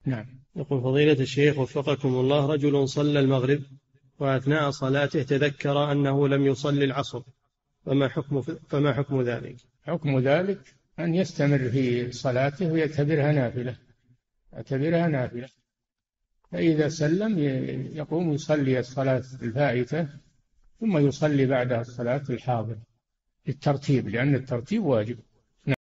نعم. يقول فضيلة الشيخ وفقكم الله، رجل صلى المغرب وأثناء صلاته تذكر أنه لم يصلي العصر، فما حكم ذلك؟ حكم ذلك أن يستمر في صلاته ويعتبرها نافلة، يعتبرها نافلة، فإذا سلم يقوم يصلي الصلاة الفائتة ثم يصلي بعدها الصلاة الحاضرة بالترتيب، لأن الترتيب واجب.